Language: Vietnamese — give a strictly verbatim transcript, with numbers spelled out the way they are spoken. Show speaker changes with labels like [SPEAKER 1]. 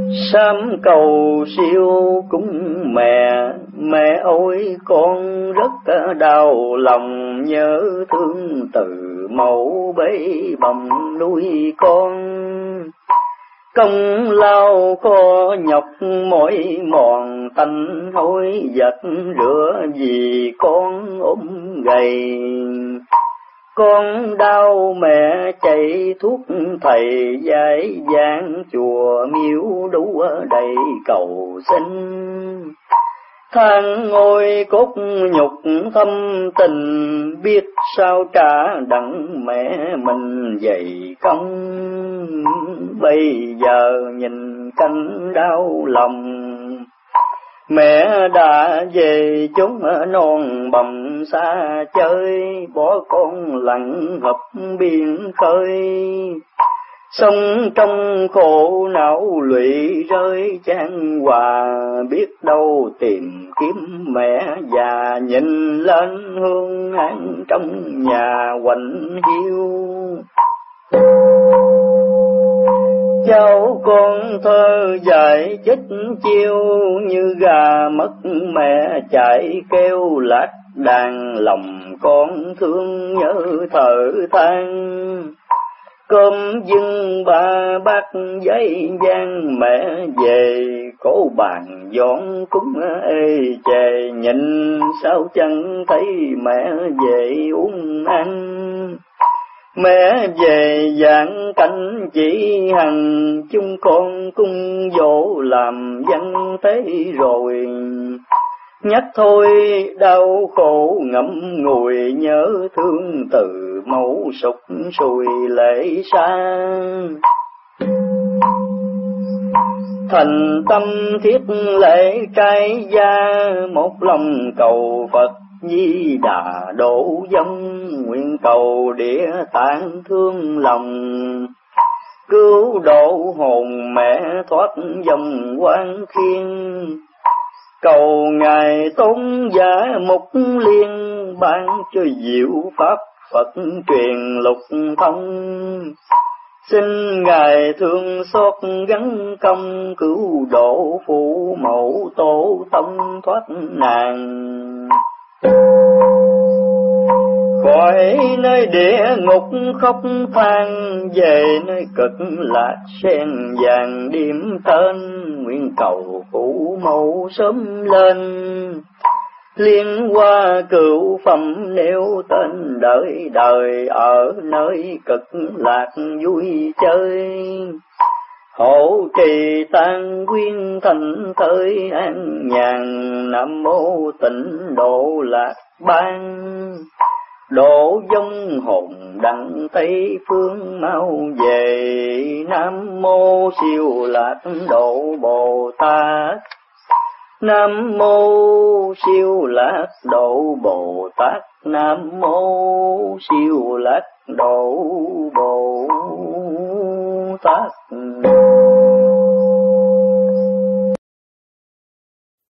[SPEAKER 1] Sám cầu siêu cúng mẹ, mẹ ơi con rất đau lòng, nhớ thương từ mẫu bế bồng nuôi con. Công lao khó nhọc mỏi mòn tanh hối vật rửa vì con ốm gầy. Con đau mẹ chạy thuốc thầy giải giảng chùa miếu đủ đầy cầu xin. Than ngôi cốt nhục thâm tình, biết sao trả đặng mẹ mình dày công. Bây giờ nhìn canh đau lòng, mẹ đã về chốn non bầm xa chơi, bỏ con lặng hợp biển khơi. Sống trong khổ não lụy rơi chan hòa, biết đâu tìm kiếm mẹ già, nhìn lên hương án trong nhà quạnh hiu. Cháu con thơ dại chết chiêu, như gà mất mẹ chạy kêu lác đàn, lòng con thương nhớ thở than. Cơm dưng ba bát giấy gian mẹ về, cổ bàn dọn cúng ê chề, nhìn sao chẳng thấy mẹ về uống ăn. Mẹ về giảng cảnh chỉ hằng, chúng con cung dỗ làm văn thế rồi. Nhắc thôi đau khổ ngậm ngùi, nhớ thương từ mẫu sụp sùi lệ xa. Thành tâm thiết lễ trai gia, một lòng cầu Phật Di Đà độ vong. Nguyện cầu địa tạng thương lòng, cứu độ hồn mẹ thoát dòng quan khiên. Cầu ngài tôn giả Mục Liên, ban cho diệu pháp Phật truyền lục thông. Xin ngài thương xót gắn công, cứu độ phụ mẫu tổ tông thoát nạn. Khỏi nơi địa ngục khóc than, về nơi cực lạc sen vàng điểm tên. Nguyện cầu phụ mẫu sớm lên, liên hoa cửu phẩm nêu tên đời đời, ở nơi cực lạc vui chơi. Hộ trì tan quyên thành thới an nhàn, nam mô tịnh độ lạc ban. Độ vong hồn đặng Tây phương mau về, nam mô siêu lạc độ Bồ Tát. Nam mô siêu lạc độ Bồ Tát, nam mô siêu lạc độ Bồ Tát.